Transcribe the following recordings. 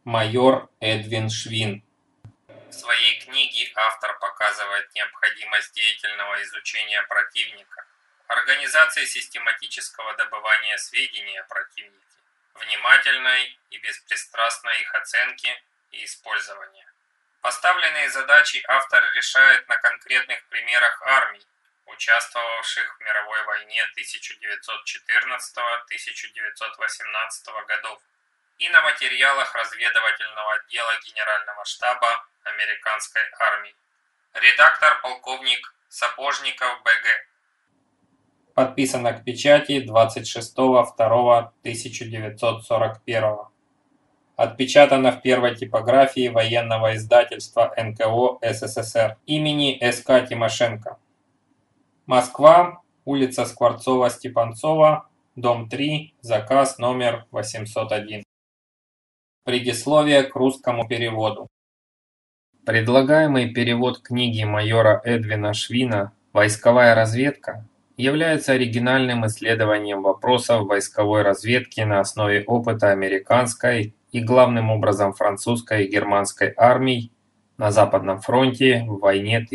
Майор Эдвин Швин. В своей книге автор показывает необходимость деятельного изучения противника, организации систематического добывания сведений о противнике, внимательной и беспристрастной их оценки и использования. Поставленные задачи автор решает на конкретных примерах армий, участвовавших в мировой войне 1914-1918 годов, и на материалах разведывательного отдела Генерального штаба американской армии. Редактор полковник Сапожников Б.Г. Подписано к печати 26.02.1941. Отпечатано в первой типографии военного издательства НКО СССР имени С.К. Тимошенко. Москва, улица Скворцова-Степанцова, дом 3, заказ номер 801. Предисловие к русскому переводу. Предлагаемый перевод книги майора Эдвина Швина «Войсковая разведка» является оригинальным исследованием вопросов войсковой разведки на основе опыта американской и главным образом французской и германской армий на Западном фронте в войне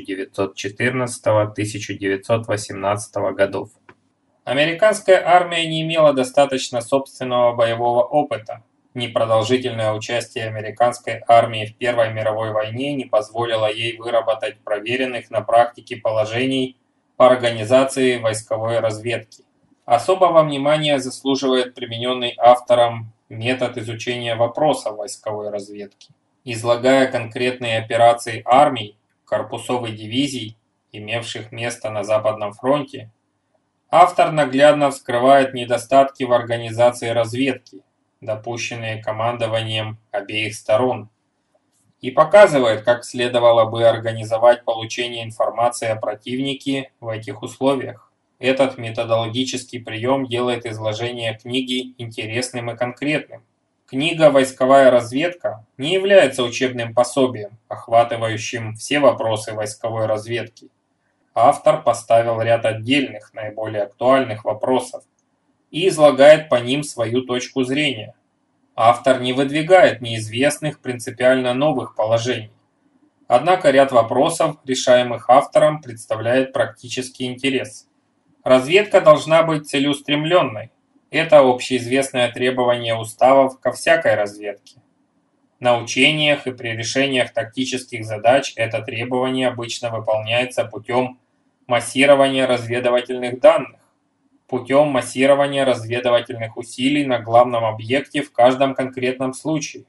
1914-1918 годов. Американская армия не имела достаточно собственного боевого опыта. Непродолжительное участие американской армии в Первой мировой войне не позволило ей выработать проверенных на практике положений по организации войсковой разведки. Особого внимания заслуживает примененный автором метод изучения вопросов войсковой разведки. Излагая конкретные операции армий, корпусов и дивизий, имевших место на Западном фронте, автор наглядно вскрывает недостатки в организации разведки, допущенные командованием обеих сторон, и показывает, как следовало бы организовать получение информации о противнике в этих условиях. Этот методологический прием делает изложение книги интересным и конкретным. Книга «Войсковая разведка» не является учебным пособием, охватывающим все вопросы войсковой разведки. Автор поставил ряд отдельных, наиболее актуальных вопросов и излагает по ним свою точку зрения. Автор не выдвигает неизвестных принципиально новых положений. Однако ряд вопросов, решаемых автором, представляет практический интерес. Разведка должна быть целеустремленной. Это общеизвестное требование уставов ко всякой разведке. На учениях и при решениях тактических задач это требование обычно выполняется путем массирования разведывательных данных, путем массирования разведывательных усилий на главном объекте в каждом конкретном случае.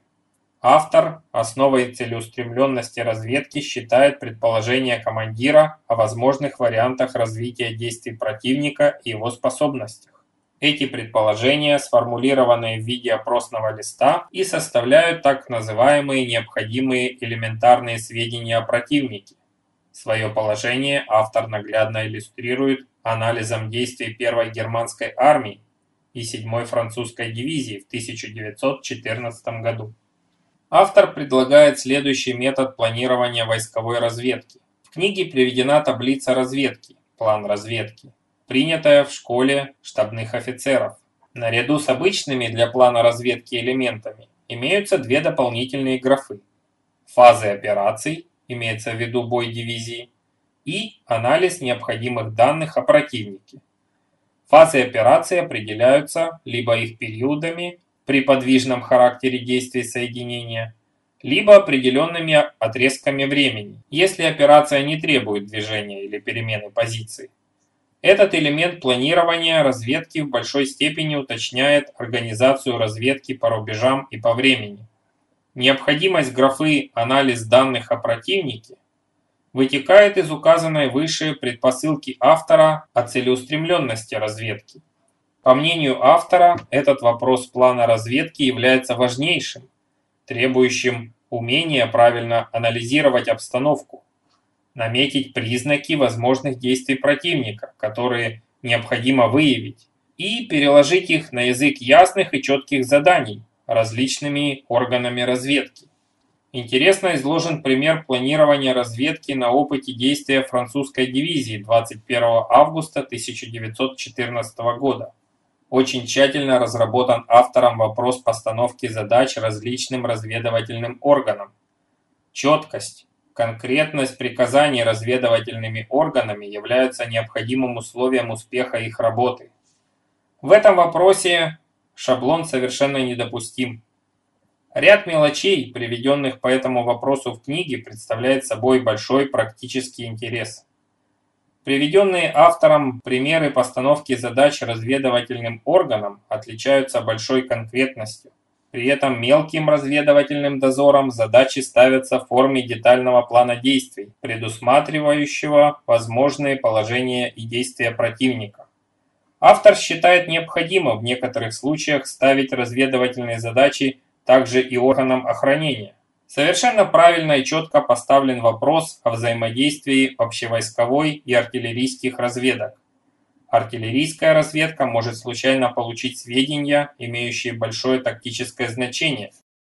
Автор основой целеустремленности разведки считает предположение командира о возможных вариантах развития действий противника и его способностях. Эти предположения сформулированы в виде опросного листа и составляют так называемые необходимые элементарные сведения о противнике. Свое положение автор наглядно иллюстрирует анализом действий Первой германской армии и 7-й французской дивизии в 1914 году. Автор предлагает следующий метод планирования войсковой разведки. В книге приведена таблица разведки, план разведки, принятая в школе штабных офицеров. Наряду с обычными для плана разведки элементами имеются две дополнительные графы: фазы операций, имеется в виду бой дивизии, и анализ необходимых данных о противнике. Фазы операций определяются либо их периодами при подвижном характере действий соединения, либо определенными отрезками времени, если операция не требует движения или перемены позиции. Этот элемент планирования разведки в большой степени уточняет организацию разведки по рубежам и по времени. Необходимость графы «Анализ данных о противнике» вытекает из указанной выше предпосылки автора о целеустремленности разведки. По мнению автора, этот вопрос плана разведки является важнейшим, требующим умения правильно анализировать обстановку, наметить признаки возможных действий противника, которые необходимо выявить, и переложить их на язык ясных и четких заданий различными органами разведки. Интересно изложен пример планирования разведки на опыте действия французской дивизии 21 августа 1914 года. Очень тщательно разработан автором вопрос постановки задач различным разведывательным органам. Четкость, конкретность приказаний разведывательными органами являются необходимым условием успеха их работы. В этом вопросе шаблон совершенно недопустим. Ряд мелочей, приведенных по этому вопросу в книге, представляет собой большой практический интерес. Приведенные автором примеры постановки задач разведывательным органам отличаются большой конкретностью. При этом мелким разведывательным дозором задачи ставятся в форме детального плана действий, предусматривающего возможные положения и действия противника. Автор считает необходимым в некоторых случаях ставить разведывательные задачи также и органам охранения. Совершенно правильно и четко поставлен вопрос о взаимодействии общевойсковой и артиллерийских разведок. Артиллерийская разведка может случайно получить сведения, имеющие большое тактическое значение.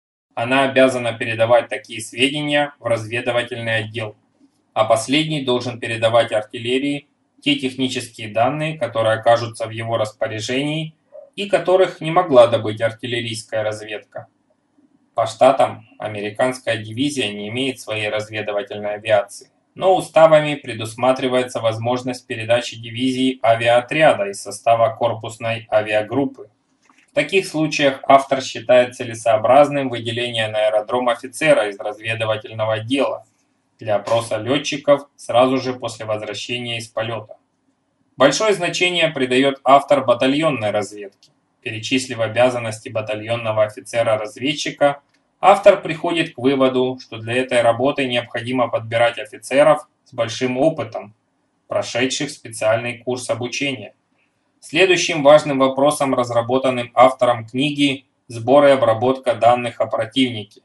Она обязана передавать такие сведения в разведывательный отдел, а последний должен передавать артиллерии те технические данные, которые окажутся в его распоряжении и которых не могла добыть артиллерийская разведка. По штатам американская дивизия не имеет своей разведывательной авиации, но уставами предусматривается возможность передачи дивизии авиаотряда из состава корпусной авиагруппы. В таких случаях автор считает целесообразным выделение на аэродром офицера из разведывательного отдела для опроса летчиков сразу же после возвращения из полета. Большое значение придает автор батальонной разведки. Перечислив обязанности батальонного офицера-разведчика, автор приходит к выводу, что для этой работы необходимо подбирать офицеров с большим опытом, прошедших специальный курс обучения. Следующим важным вопросом, разработанным автором книги, сбор и обработка данных о противнике.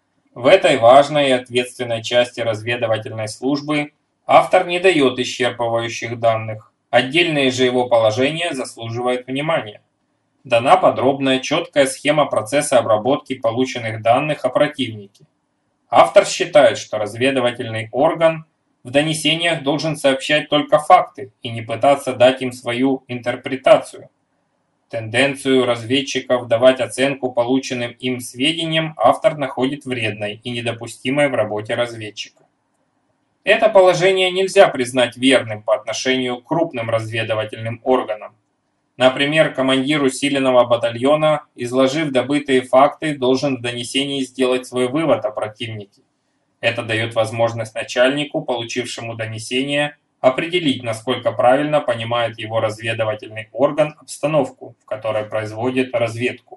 В этой важной и ответственной части разведывательной службы автор не дает исчерпывающих данных. Отдельное же его положение заслуживает внимания. Дана подробная, четкая схема процесса обработки полученных данных о противнике. Автор считает, что разведывательный орган в донесениях должен сообщать только факты и не пытаться дать им свою интерпретацию. Тенденцию разведчиков давать оценку полученным им сведениям автор находит вредной и недопустимой в работе разведчика. Это положение нельзя признать верным по отношению к крупным разведывательным органам. Например, командир усиленного батальона, изложив добытые факты, должен в донесении сделать свой вывод о противнике. Это дает возможность начальнику, получившему донесение, определить, насколько правильно понимает его разведывательный орган обстановку, в которой производит разведку.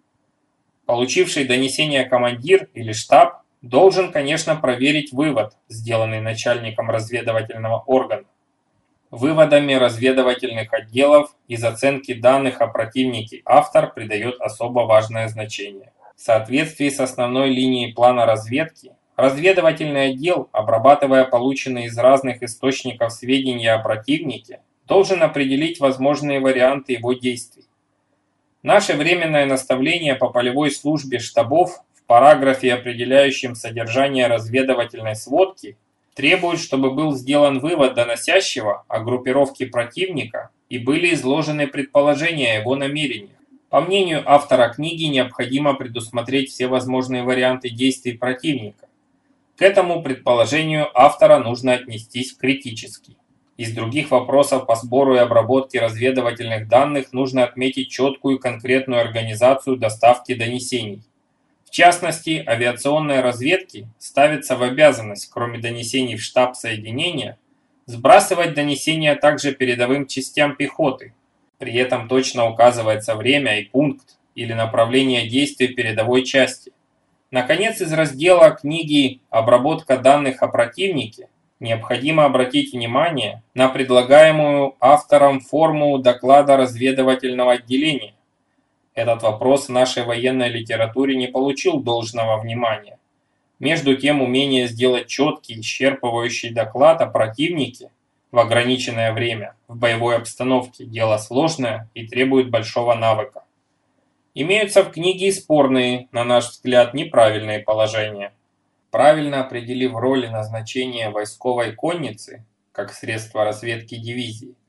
Получивший донесение командир или штаб должен, конечно, проверить вывод, сделанный начальником разведывательного органа. Выводами разведывательных отделов из оценки данных о противнике автор придает особо важное значение. В соответствии с основной линией плана разведки, разведывательный отдел, обрабатывая полученные из разных источников сведения о противнике, должен определить возможные варианты его действий. Наше временное наставление по полевой службе штабов в параграфе, определяющем содержание разведывательной сводки, требует, чтобы был сделан вывод доносящего о группировке противника и были изложены предположения о его намерениях. По мнению автора книги, необходимо предусмотреть все возможные варианты действий противника. К этому предположению автора нужно отнестись критически. Из других вопросов по сбору и обработке разведывательных данных нужно отметить четкую и конкретную организацию доставки донесений. В частности, авиационной разведке ставится в обязанность, кроме донесений в штаб соединения, сбрасывать донесения также передовым частям пехоты. При этом точно указывается время и пункт или направление действий передовой части. Наконец, из раздела книги «Обработка данных о противнике» необходимо обратить внимание на предлагаемую автором форму доклада разведывательного отделения. Этот вопрос в нашей военной литературе не получил должного внимания. Между тем, умение сделать четкий, исчерпывающий доклад о противнике в ограниченное время в боевой обстановке – дело сложное и требует большого навыка. Имеются в книге и спорные, на наш взгляд, неправильные положения. Правильно определив роль и назначение войсковой конницы как средство разведки дивизии,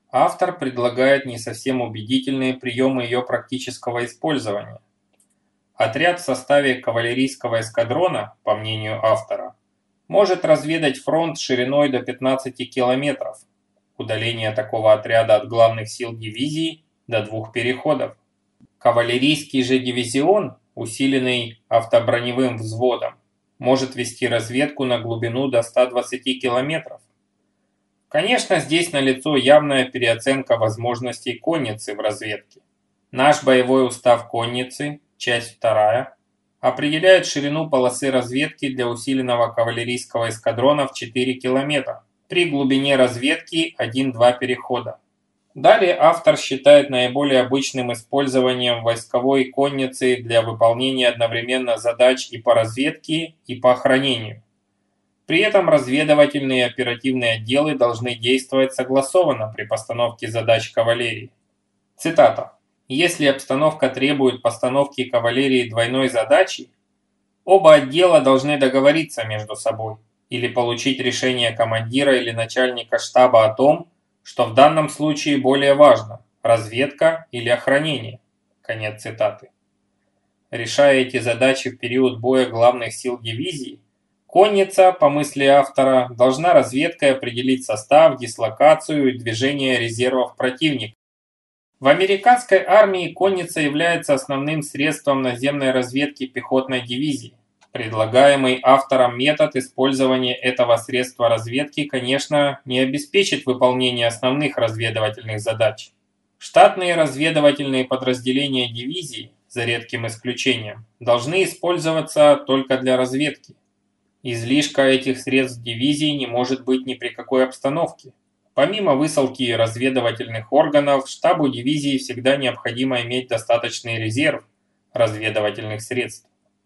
Автор предлагает не совсем убедительные приемы ее практического использования. Отряд в составе кавалерийского эскадрона, по мнению автора, может разведать фронт шириной до 15 километров. Удаление такого отряда от главных сил дивизии до 2 переходов. Кавалерийский же дивизион, усиленный автоброневым взводом, может вести разведку на глубину до 120 километров. Конечно, здесь налицо явная переоценка возможностей конницы в разведке. Наш боевой устав конницы, часть 2, определяет ширину полосы разведки для усиленного кавалерийского эскадрона в 4 километра при глубине разведки 1-2 перехода. Далее автор считает наиболее обычным использованием войсковой конницы для выполнения одновременно задач и по разведке, и по охранению. При этом разведывательные и оперативные отделы должны действовать согласованно при постановке задач кавалерии. Цитата. «Если обстановка требует постановки кавалерии двойной задачи, оба отдела должны договориться между собой или получить решение командира или начальника штаба о том, что в данном случае более важно – разведка или охранение». Конец цитаты. Решая эти задачи в период боя главных сил дивизии, конница, по мысли автора, должна разведкой определить состав, дислокацию и движение резервов противника. В американской армии конница является основным средством наземной разведки пехотной дивизии. Предлагаемый автором метод использования этого средства разведки, конечно, не обеспечит выполнение основных разведывательных задач. Штатные разведывательные подразделения дивизии, за редким исключением, должны использоваться только для разведки. Излишка этих средств дивизии не может быть ни при какой обстановке. Помимо высылки разведывательных органов, штабу дивизии всегда необходимо иметь достаточный резерв разведывательных средств.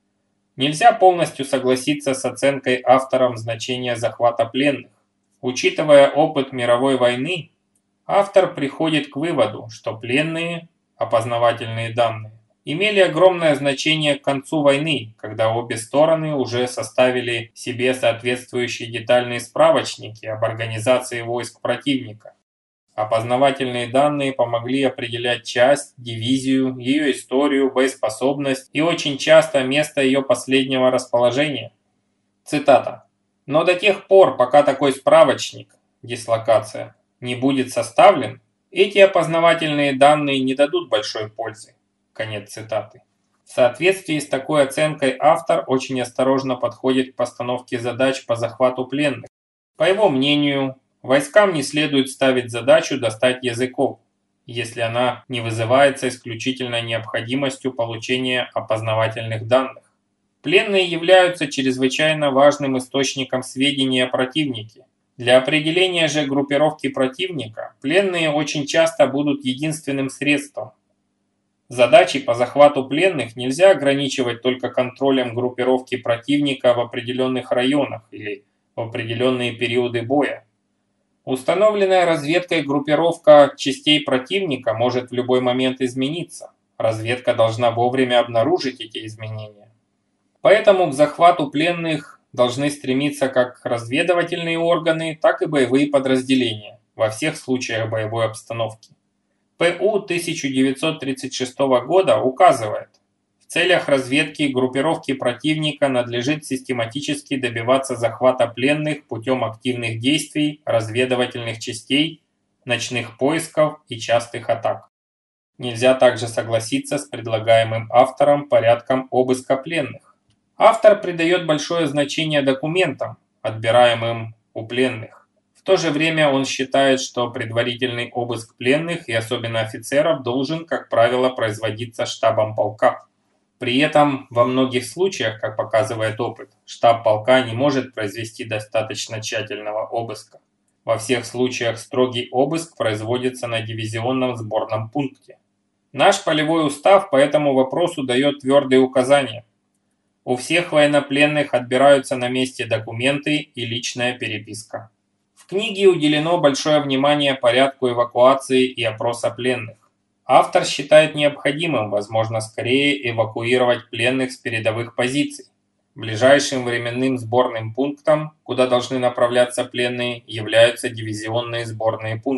Нельзя полностью согласиться с оценкой автором значения захвата пленных. Учитывая опыт мировой войны, автор приходит к выводу, что пленные, опознавательные данные, имели огромное значение к концу войны, когда обе стороны уже составили себе соответствующие детальные справочники об организации войск противника. Опознавательные данные помогли определять часть, дивизию, ее историю, боеспособность и очень часто место ее последнего расположения. Цитата. «Но до тех пор, пока такой справочник, дислокация, не будет составлен, эти опознавательные данные не дадут большой пользы». Конец цитаты. В соответствии с такой оценкой автор очень осторожно подходит к постановке задач по захвату пленных. По его мнению, войскам не следует ставить задачу достать языков, если она не вызывается исключительно необходимостью получения опознавательных данных. Пленные являются чрезвычайно важным источником сведений о противнике. Для определения же группировки противника пленные очень часто будут единственным средством. Задачи по захвату пленных нельзя ограничивать только контролем группировки противника в определенных районах или в определенные периоды боя. Установленная разведкой группировка частей противника может в любой момент измениться. Разведка должна вовремя обнаружить эти изменения. Поэтому к захвату пленных должны стремиться как разведывательные органы, так и боевые подразделения во всех случаях боевой обстановки. ПУ 1936 года указывает, в целях разведки группировки противника надлежит систематически добиваться захвата пленных путем активных действий разведывательных частей, ночных поисков и частых атак. Нельзя также согласиться с предлагаемым автором порядком обыска пленных. Автор придает большое значение документам, отбираемым у пленных. В то же время он считает, что предварительный обыск пленных и особенно офицеров должен, как правило, производиться штабом полка. При этом во многих случаях, как показывает опыт, штаб полка не может произвести достаточно тщательного обыска. Во всех случаях строгий обыск производится на дивизионном сборном пункте. Наш полевой устав по этому вопросу дает твердые указания. У всех военнопленных отбираются на месте документы и личная переписка. В книге уделено большое внимание порядку эвакуации и опроса пленных. Автор считает необходимым, возможно, скорее эвакуировать пленных с передовых позиций. Ближайшим временным сборным пунктом, куда должны направляться пленные, являются дивизионные сборные пункты.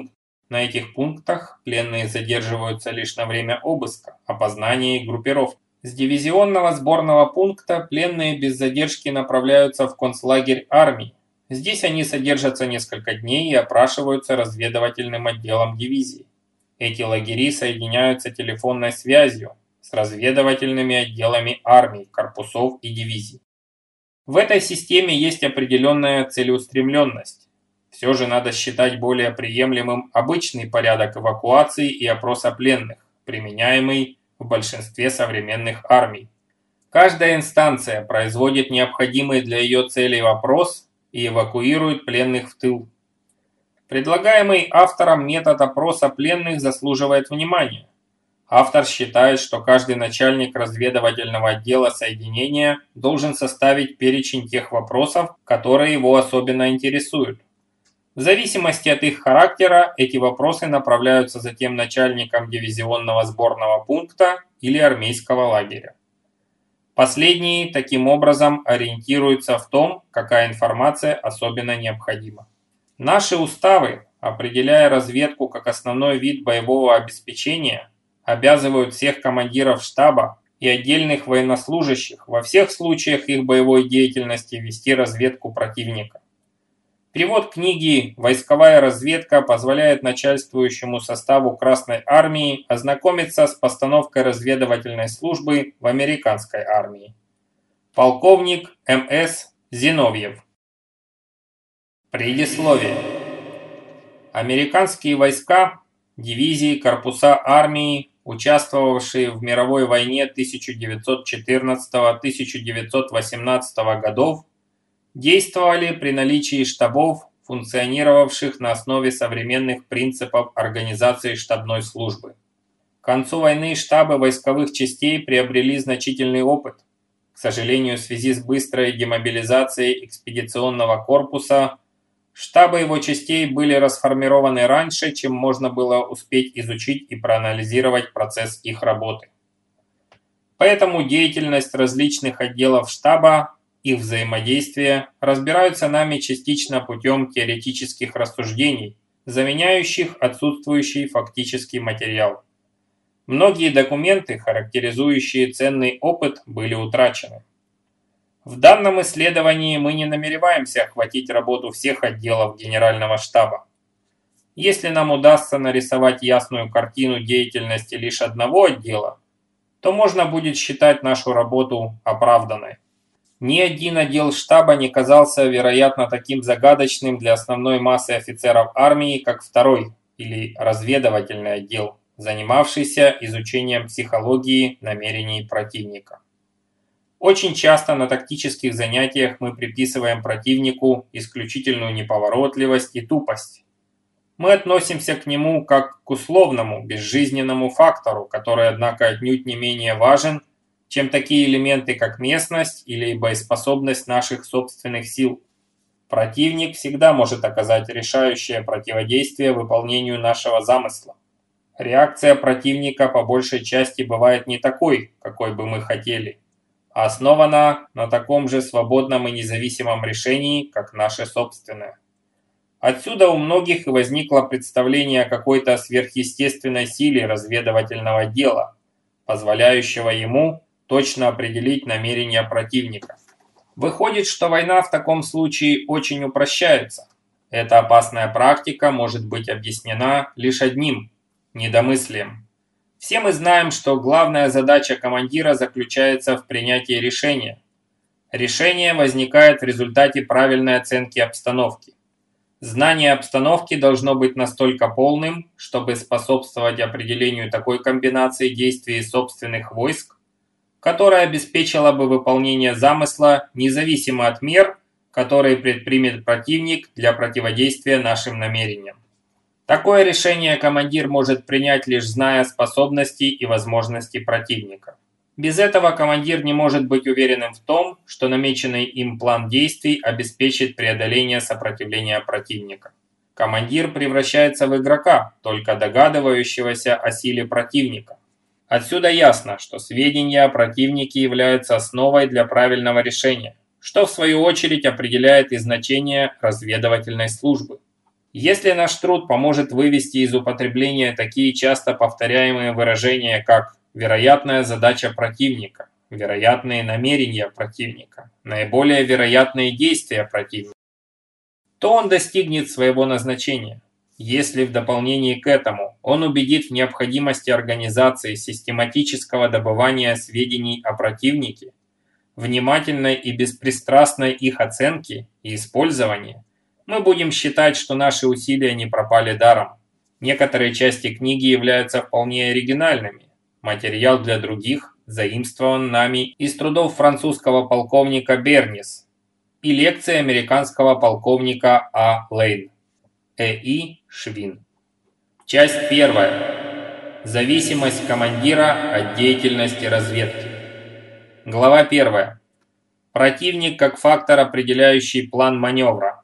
На этих пунктах пленные задерживаются лишь на время обыска, опознания и группировки. С дивизионного сборного пункта пленные без задержки направляются в концлагерь армии. Здесь они содержатся несколько дней и опрашиваются разведывательным отделом дивизии. Эти лагеря соединяются телефонной связью с разведывательными отделами армий, корпусов и дивизий. В этой системе есть определенная целеустремленность. Все же надо считать более приемлемым обычный порядок эвакуации и опроса пленных, применяемый в большинстве современных армий. Каждая инстанция производит необходимый для ее целей опрос и эвакуирует пленных в тыл. Предлагаемый автором метод опроса пленных заслуживает внимания. Автор считает, что каждый начальник разведывательного отдела соединения должен составить перечень тех вопросов, которые его особенно интересуют. В зависимости от их характера, эти вопросы направляются затем начальникам дивизионного сборного пункта или армейского лагеря. Последние таким образом ориентируются в том, какая информация особенно необходима. Наши уставы, определяя разведку как основной вид боевого обеспечения, обязывают всех командиров штаба и отдельных военнослужащих во всех случаях их боевой деятельности вести разведку противника. Перевод книги «Войсковая разведка» позволяет начальствующему составу Красной армии ознакомиться с постановкой разведывательной службы в американской армии. Полковник М.С. Зиновьев. Предисловие. Американские войска, дивизии, корпуса армии, участвовавшие в мировой войне 1914-1918 годов, действовали при наличии штабов, функционировавших на основе современных принципов организации штабной службы. К концу войны штабы войсковых частей приобрели значительный опыт. К сожалению, в связи с быстрой демобилизацией экспедиционного корпуса, штабы его частей были расформированы раньше, чем можно было успеть изучить и проанализировать процесс их работы. Поэтому деятельность различных отделов штаба, их взаимодействие разбираются нами частично путем теоретических рассуждений, заменяющих отсутствующий фактический материал. Многие документы, характеризующие ценный опыт, были утрачены. В данном исследовании мы не намереваемся охватить работу всех отделов Генерального штаба. Если нам удастся нарисовать ясную картину деятельности лишь одного отдела, то можно будет считать нашу работу оправданной. Ни один отдел штаба не казался, вероятно, таким загадочным для основной массы офицеров армии, как второй, или разведывательный отдел, занимавшийся изучением психологии намерений противника. Очень часто на тактических занятиях мы приписываем противнику исключительную неповоротливость и тупость. Мы относимся к нему как к условному, безжизненному фактору, который, однако, отнюдь не менее важен, чем такие элементы, как местность или боеспособность наших собственных сил. Противник всегда может оказать решающее противодействие выполнению нашего замысла. Реакция противника по большей части бывает не такой, какой бы мы хотели, а основана на таком же свободном и независимом решении, как наше собственное. Отсюда у многих и возникло представление о какой-то сверхъестественной силе разведывательного дела, позволяющего ему точно определить намерения противника. Выходит, что война в таком случае очень упрощается. Эта опасная практика может быть объяснена лишь одним – недомыслием. Все мы знаем, что главная задача командира заключается в принятии решения. Решение возникает в результате правильной оценки обстановки. Знание обстановки должно быть настолько полным, чтобы способствовать определению такой комбинации действий собственных войск, которая обеспечила бы выполнение замысла независимо от мер, которые предпримет противник для противодействия нашим намерениям. Такое решение командир может принять, лишь зная способности и возможности противника. Без этого командир не может быть уверенным в том, что намеченный им план действий обеспечит преодоление сопротивления противника. Командир превращается в игрока, только догадывающегося о силе противника. Отсюда ясно, что сведения о противнике являются основой для правильного решения, что в свою очередь определяет и значение разведывательной службы. Если наш труд поможет вывести из употребления такие часто повторяемые выражения, как «вероятная задача противника», «вероятные намерения противника», «наиболее вероятные действия противника», то он достигнет своего назначения. Если в дополнение к этому он убедит в необходимости организации систематического добывания сведений о противнике, внимательной и беспристрастной их оценки и использования, мы будем считать, что наши усилия не пропали даром. Некоторые части книги являются вполне оригинальными. Материал для других заимствован нами из трудов французского полковника Бернис и лекции американского полковника А. Лейн. И. Швин. Часть 1. Зависимость командира от деятельности разведки. Глава 1. Противник как фактор, определяющий план маневра.